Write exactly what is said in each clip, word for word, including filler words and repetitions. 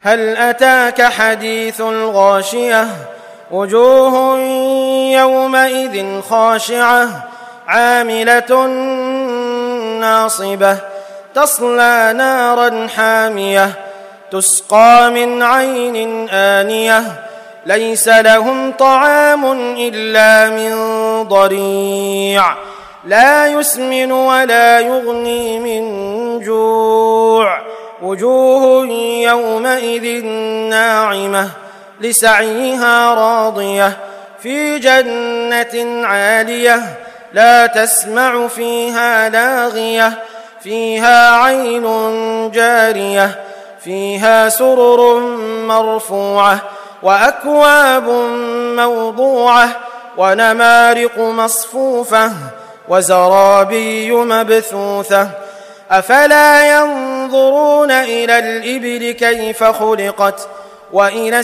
هل أتاك حديث الغاشية وجوه يومئذ خاشعة عاملة ناصبة تصلى نارا حامية تسقى من عين آنية ليس لهم طعام إلا من ضريع لا يسمن ولا يغني من جوع وجوه يومئذ ناعمة لسعيها راضية في جنة عالية لا تسمع فيها لاغية فيها عين جارية فيها سرر مرفوعة وأكواب موضوعة ونمارق مصفوفة وزرابي مبثوثة أفلا ينظرون إلى الإبل كيف خلقت وإلى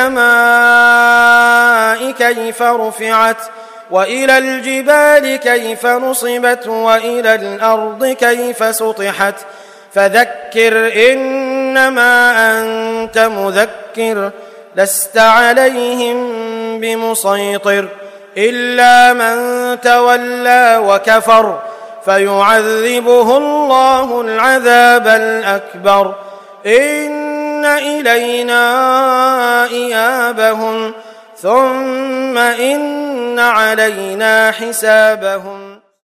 السماء كيف رفعت وإلى الجبال كيف نصبت وإلى الأرض كيف سطحت فذكر إنما أنت مذكر لست عليهم بمسيطر إلا من تولى وكفر فيعذبه الله العذاب الأكبر إن إلينا إيابهم ثم إن علينا حسابهم.